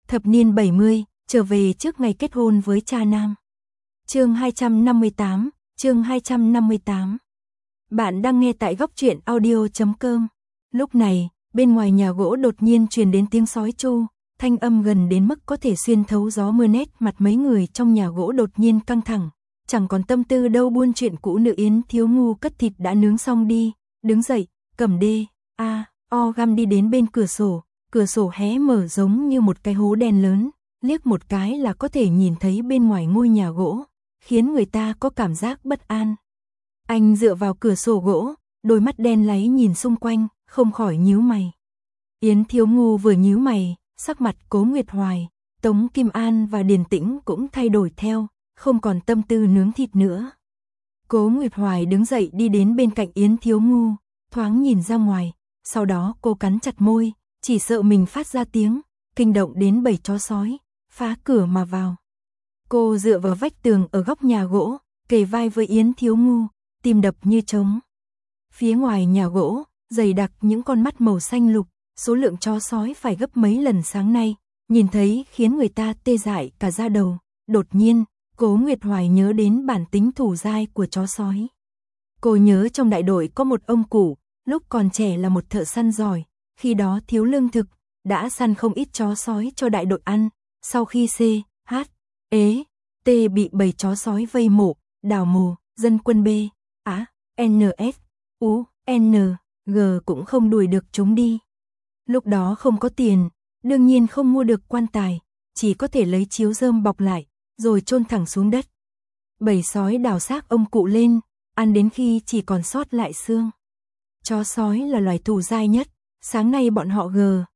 Thập niên 70, trở về trước ngày kết hôn với cha nam. Chương 258, chương 258. Bạn đang nghe tại góc truyện audio.com. Lúc này, bên ngoài nhà gỗ đột nhiên truyền đến tiếng sói tru, thanh âm gần đến mức có thể xuyên thấu gió mưa. Nét mặt mấy người trong nhà gỗ đột nhiên căng thẳng, chẳng còn tâm tư đâu buôn chuyện cũ nữa. Yến Thiếu Ngu cất thịt đã nướng xong đi, đứng dậy, cầm găm đi đến bên cửa sổ hé mở giống như một cái hố đen lớn, liếc một cái là có thể nhìn thấy bên ngoài ngôi nhà gỗ, khiến người ta có cảm giác bất an. Anh dựa vào cửa sổ gỗ, đôi mắt đen láy nhìn xung quanh, không khỏi nhíu mày. Yến Thiếu Ngu vừa nhíu mày, sắc mặt Cố Nguyệt Hoài, Tống Kim An và Điền Tĩnh cũng thay đổi theo, không còn tâm tư nướng thịt nữa. Cố Nguyệt Hoài đứng dậy đi đến bên cạnh Yến Thiếu Ngu, thoáng nhìn ra ngoài, sau đó cô cắn chặt môi, chỉ sợ mình phát ra tiếng, kinh động đến bầy chó sói, phá cửa mà vào. Cô dựa vào vách tường ở góc nhà gỗ, kề vai với Yến Thiếu Ngu, tim đập như trống. Phía ngoài nhà gỗ, dày đặc những con mắt màu xanh lục, số lượng chó sói phải gấp mấy lần sáng nay, nhìn thấy khiến người ta tê dại cả da đầu. Đột nhiên, Cố Nguyệt Hoài nhớ đến bản tính thủ dai của chó sói. Cô nhớ trong đại đội có một ông cụ, lúc còn trẻ là một thợ săn giỏi, khi đó thiếu lương thực, đã săn không ít chó sói cho đại đội ăn, sau khi bị bầy chó sói vây mổ, đào mồ, dân quân NSUNG cũng không đuổi được chúng đi. Lúc đó không có tiền, đương nhiên không mua được quan tài, chỉ có thể lấy chiếu rơm bọc lại, rồi chôn thẳng xuống đất. Bầy sói đào xác ông cụ lên, ăn đến khi chỉ còn sót lại xương. Chó sói là loài thủ dai nhất, sáng nay bọn họ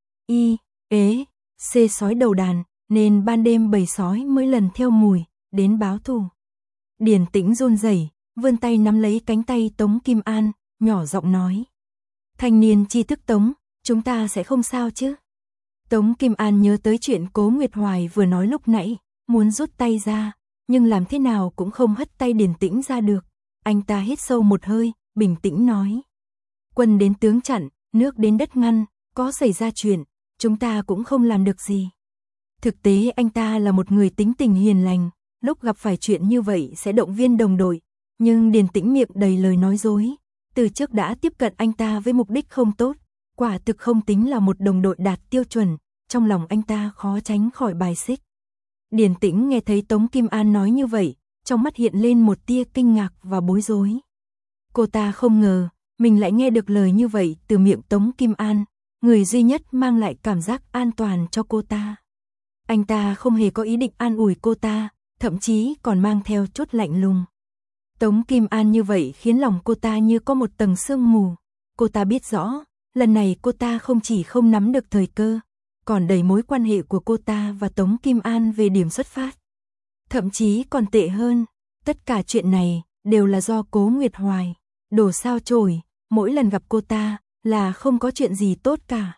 sói đầu đàn, nên ban đêm bầy sói mới lần theo mùi, đến báo thù. Điền Tĩnh run rẩy, vươn tay nắm lấy cánh tay Tống Kim An, nhỏ giọng nói. Thanh niên tri thức Tống, chúng ta sẽ không sao chứ? Tống Kim An nhớ tới chuyện Cố Nguyệt Hoài vừa nói lúc nãy, muốn rút tay ra, nhưng làm thế nào cũng không hất tay Điền Tĩnh ra được. Anh ta hít sâu một hơi, bình tĩnh nói. Quân đến tướng chặn, nước đến đất ngăn, có xảy ra chuyện, chúng ta cũng không làm được gì. Thực tế anh ta là một người tính tình hiền lành, lúc gặp phải chuyện như vậy sẽ động viên đồng đội, nhưng Điền Tĩnh miệng đầy lời nói dối, từ trước đã tiếp cận anh ta với mục đích không tốt, quả thực không tính là một đồng đội đạt tiêu chuẩn, trong lòng anh ta khó tránh khỏi bài xích. Điền Tĩnh nghe thấy Tống Kim An nói như vậy, trong mắt hiện lên một tia kinh ngạc và bối rối. Cô ta không ngờ, mình lại nghe được lời như vậy từ miệng Tống Kim An, người duy nhất mang lại cảm giác an toàn cho cô ta. Anh ta không hề có ý định an ủi cô ta, thậm chí còn mang theo chút lạnh lùng. Tống Kim An như vậy khiến lòng cô ta như có một tầng sương mù. Cô ta biết rõ, lần này cô ta không chỉ không nắm được thời cơ, còn đẩy mối quan hệ của cô ta và Tống Kim An về điểm xuất phát. Thậm chí còn tệ hơn, tất cả chuyện này đều là do Cố Nguyệt Hoài đổ sao chổi, mỗi lần gặp cô ta là không có chuyện gì tốt cả.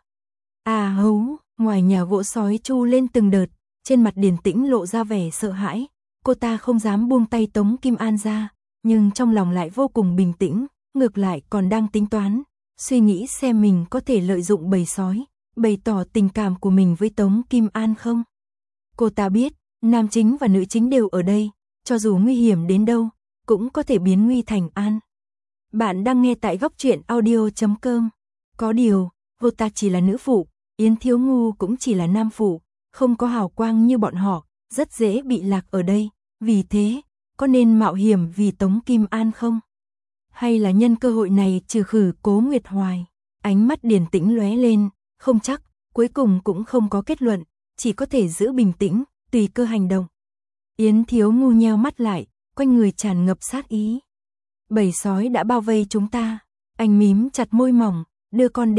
Ngoài nhà gỗ sói chu lên từng đợt, trên mặt Điền Tĩnh lộ ra vẻ sợ hãi, cô ta không dám buông tay Tống Kim An ra, nhưng trong lòng lại vô cùng bình tĩnh, ngược lại còn đang tính toán, suy nghĩ xem mình có thể lợi dụng bầy sói, bày tỏ tình cảm của mình với Tống Kim An không. Cô ta biết, nam chính và nữ chính đều ở đây, cho dù nguy hiểm đến đâu, cũng có thể biến nguy thành an. Bạn đang nghe tại góc truyện audio.com. Có điều, cô ta chỉ là nữ phụ, Yến Thiếu Ngu cũng chỉ là nam phụ, không có hào quang như bọn họ, rất dễ bị lạc ở đây. Vì thế, có nên mạo hiểm vì Tống Kim An không? Hay là nhân cơ hội này trừ khử Cố Nguyệt Hoài? Ánh mắt Điền Tĩnh lóe lên, không chắc, cuối cùng cũng không có kết luận, chỉ có thể giữ bình tĩnh, tùy cơ hành động. Yến Thiếu Ngu nheo mắt lại, quanh người tràn ngập sát ý. Bầy sói đã bao vây chúng ta. Anh mím chặt môi mỏng, đưa con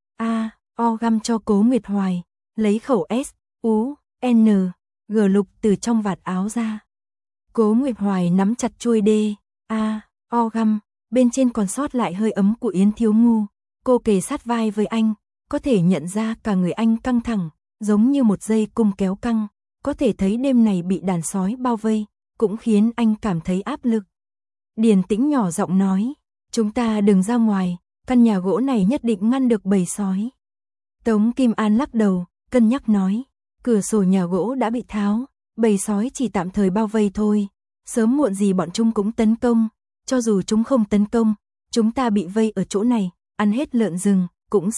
găm cho Cố Nguyệt Hoài, lấy khẩu SUNG lục từ trong vạt áo ra. Cố Nguyệt Hoài nắm chặt chuôi găm, bên trên còn sót lại hơi ấm của Yến Thiếu Ngu. Cô kề sát vai với anh, có thể nhận ra cả người anh căng thẳng, giống như một dây cung kéo căng, có thể thấy đêm này bị đàn sói bao vây, cũng khiến anh cảm thấy áp lực. Điền Tĩnh nhỏ giọng nói, chúng ta đừng ra ngoài, căn nhà gỗ này nhất định ngăn được bầy sói. Tống Kim An lắc đầu, cân nhắc nói, Cửa sổ nhà gỗ đã bị tháo, bầy sói chỉ tạm thời bao vây thôi, sớm muộn gì bọn chúng cũng tấn công, cho dù chúng không tấn công, chúng ta bị vây ở chỗ này, ăn hết lợn rừng, cũng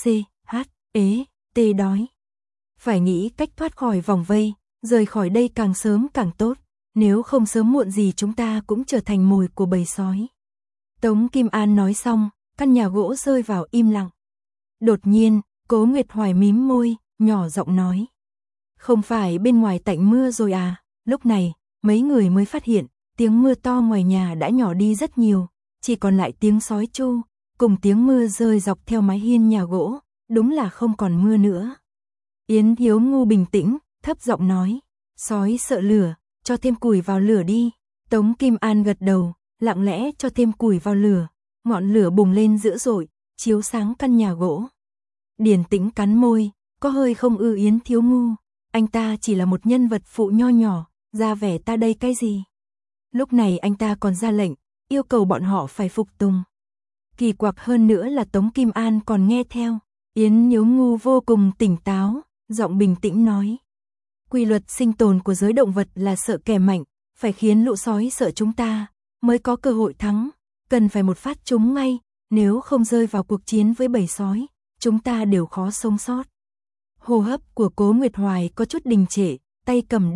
đói. Phải nghĩ cách thoát khỏi vòng vây, rời khỏi đây càng sớm càng tốt, nếu không sớm muộn gì chúng ta cũng trở thành mồi của bầy sói. Tống Kim An nói xong, căn nhà gỗ rơi vào im lặng. Đột nhiên, Cố Nguyệt Hoài mím môi, nhỏ giọng nói. Không phải bên ngoài tạnh mưa rồi à? Lúc này, mấy người mới phát hiện, tiếng mưa to ngoài nhà đã nhỏ đi rất nhiều, chỉ còn lại tiếng sói tru, cùng tiếng mưa rơi dọc theo mái hiên nhà gỗ, đúng là không còn mưa nữa. Yến Thiếu Ngu bình tĩnh, thấp giọng nói, sói sợ lửa, cho thêm củi vào lửa đi. Tống Kim An gật đầu, lặng lẽ cho thêm củi vào lửa, ngọn lửa bùng lên dữ dội, chiếu sáng căn nhà gỗ. Điền Tĩnh cắn môi, có hơi không ưa Yến Thiếu Ngu, anh ta chỉ là một nhân vật phụ nho nhỏ, ra vẻ ta đây cái gì. Lúc này anh ta còn ra lệnh, yêu cầu bọn họ phải phục tùng. Kỳ quặc hơn nữa là Tống Kim An còn nghe theo. Yến Thiếu Ngu vô cùng tỉnh táo, giọng bình tĩnh nói. Quy luật sinh tồn của giới động vật là sợ kẻ mạnh, phải khiến lũ sói sợ chúng ta, mới có cơ hội thắng, cần phải một phát trúng ngay, nếu không rơi vào cuộc chiến với bầy sói, chúng ta đều khó sống sót. Hô hấp của Cố Nguyệt Hoài có chút đình trệ, tay cầm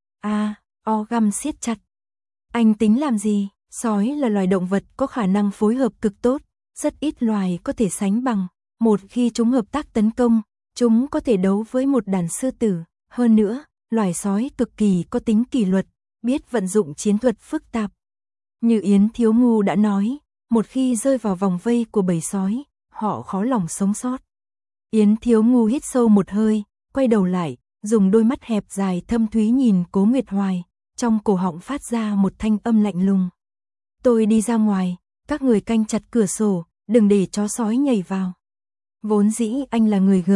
găm siết chặt. Anh tính làm gì? Sói là loài động vật có khả năng phối hợp cực tốt, rất ít loài có thể sánh bằng. Một khi chúng hợp tác tấn công, chúng có thể đấu với một đàn sư tử. Hơn nữa, loài sói cực kỳ có tính kỷ luật, biết vận dụng chiến thuật phức tạp. Như Yến Thiếu Ngu đã nói, một khi rơi vào vòng vây của bầy sói, họ khó lòng sống sót. Yến Thiếu Ngu hít sâu một hơi, quay đầu lại, dùng đôi mắt hẹp dài thâm thúy nhìn Cố Nguyệt Hoài, trong cổ họng phát ra một thanh âm lạnh lùng. Tôi đi ra ngoài, các người canh chặt cửa sổ, đừng để chó sói nhảy vào. Vốn dĩ anh là người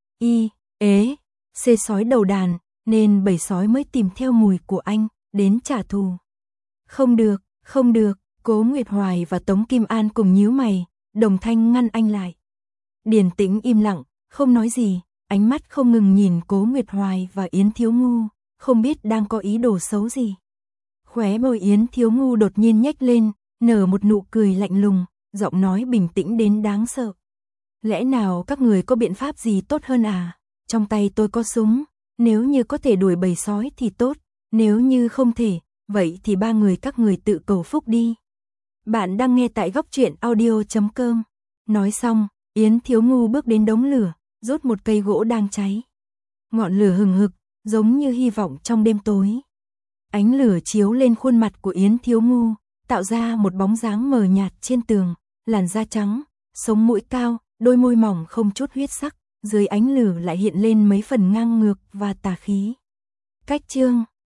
sói đầu đàn, nên bầy sói mới tìm theo mùi của anh, đến trả thù. Không được, Cố Nguyệt Hoài và Tống Kim An cùng nhíu mày, đồng thanh ngăn anh lại. Điền Tĩnh im lặng, không nói gì, ánh mắt không ngừng nhìn Cố Nguyệt Hoài và Yến Thiếu Ngu, không biết đang có ý đồ xấu gì. Khóe môi Yến Thiếu Ngu đột nhiên nhếch lên, nở một nụ cười lạnh lùng, giọng nói bình tĩnh đến đáng sợ. Lẽ nào các người có biện pháp gì tốt hơn à? Trong tay tôi có súng, nếu như có thể đuổi bầy sói thì tốt, nếu như không thể, vậy thì ba người các người tự cầu phúc đi. Bạn đang nghe tại Góc Truyện Audio.com. Nói xong, Yến Thiếu Ngu bước đến đống lửa, rút một cây gỗ đang cháy. Ngọn lửa hừng hực, giống như hy vọng trong đêm tối. Ánh lửa chiếu lên khuôn mặt của Yến Thiếu Ngu, tạo ra một bóng dáng mờ nhạt trên tường, làn da trắng, sống mũi cao, đôi môi mỏng không chút huyết sắc, dưới ánh lửa lại hiện lên mấy phần ngang ngược và tà khí. Cách chương